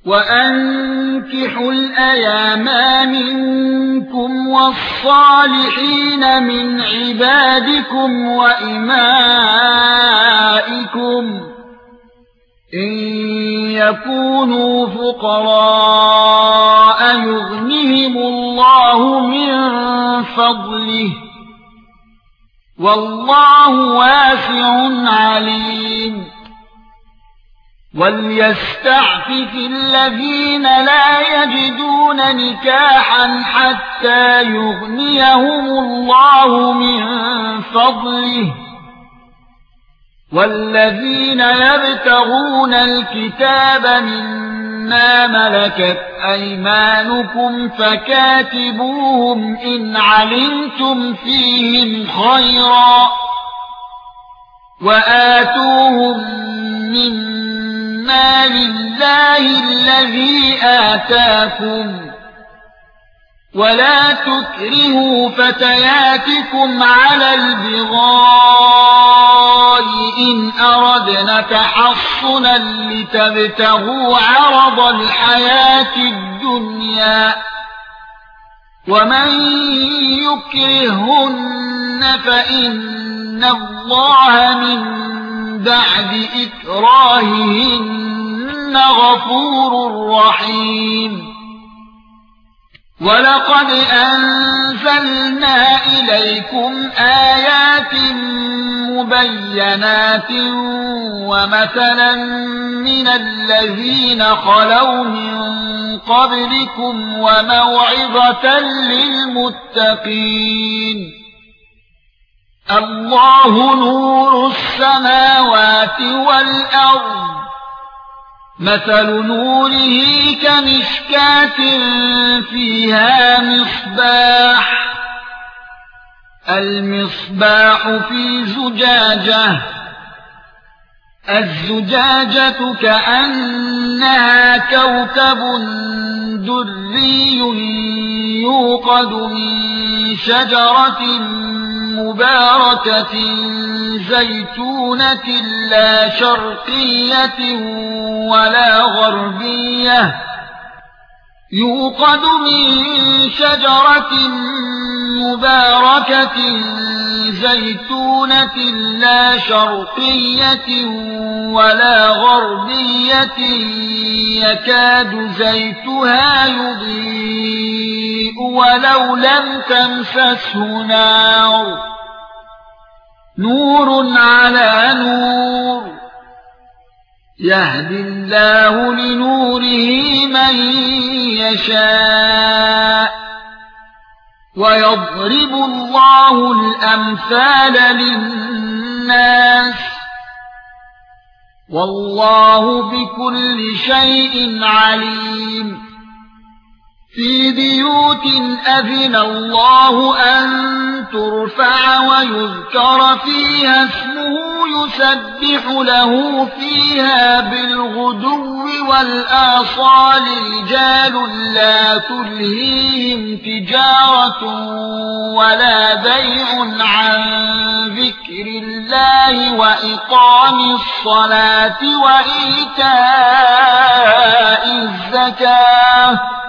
وَأَنكِحُوا الْأَيَامَ مِنكُمْ وَالصَّالِحِينَ مِنْ عِبَادِكُمْ وَإِمَائِكُمْ إِن يَكُونُوا فُقَرَاءَ يُغْنِهِمُ اللَّهُ مِنْ فَضْلِهِ وَاللَّهُ وَاسِعٌ عَلِيمٌ وَلْيَسْتَعْفِفِ الَّذِينَ لَا يَجِدُونَ نِكَاحًا حَتَّى يُغْنِيَهُمُ اللَّهُ مِنْ فَضْلِهِ وَالَّذِينَ يَبْتَغُونَ الْكِتَابَ مِمَّا مَلَكَتْ أَيْمَانُكُمْ فَكَاتِبُوهُمْ إِنْ عَلِمْتُمْ فِيهِمْ خَيْرًا وَآتُوهُم مِّمَّا لِلَّهِ الَّذِي آتَاكُمْ وَلَا تُكْرِهُوا فَتَيَاتِكُمْ عَلَى الْبِغَاءِ إِنْ أَرَدْنَ تَحَصُّنًا لِتَبْتَغُوا عَرَضَ الْحَيَاةِ الدُّنْيَا وَمَن يُكْرِههُّنَّ فَإِنَّ اللَّهَ مِن بَعْدِ إِكْرَاهِهِنَّ غَفُورٌ رَّحِيمٌ وَلَقَدْ أَنزَلْنَا إِلَيْكُمْ آيَاتٍ مُبَيِّنَاتٍ وَمَثَلًا مِنَ الَّذِينَ خَلَوْا مِن قَبْلِكُمْ وَمَوْعِظَةً لِّلْمُتَّقِينَ اللَّهُ نُورُ السَّمَاوَاتِ وَالْأَرْضِ مَثَلُ نُورِهِ كَمِشْكَاةٍ فِيهَا مِصْبَاحٌ المصباح في زجاجة الزجاجة كأنها كوكب دري يوقد من شجرة مباركة زيتونة لا شرقية ولا غربية يوقد من شجرة مباركة زيتونة لا شرقية ولا غربية يكاد زيتها يضيء ولو لم تمسسه نار نور على نور يهدي الله لنوره من يشاء ويضرب الله الأمثال للناس والله بكل شيء عليم في بيوت أذن الله أن ترفع ويذكر فيها اسمه يسبح له فيها بالغدو والآصال رجال لا تلهيهم تجارة ولا بيع عن ذكر الله وإقام الصلاة وإيتاء الزكاة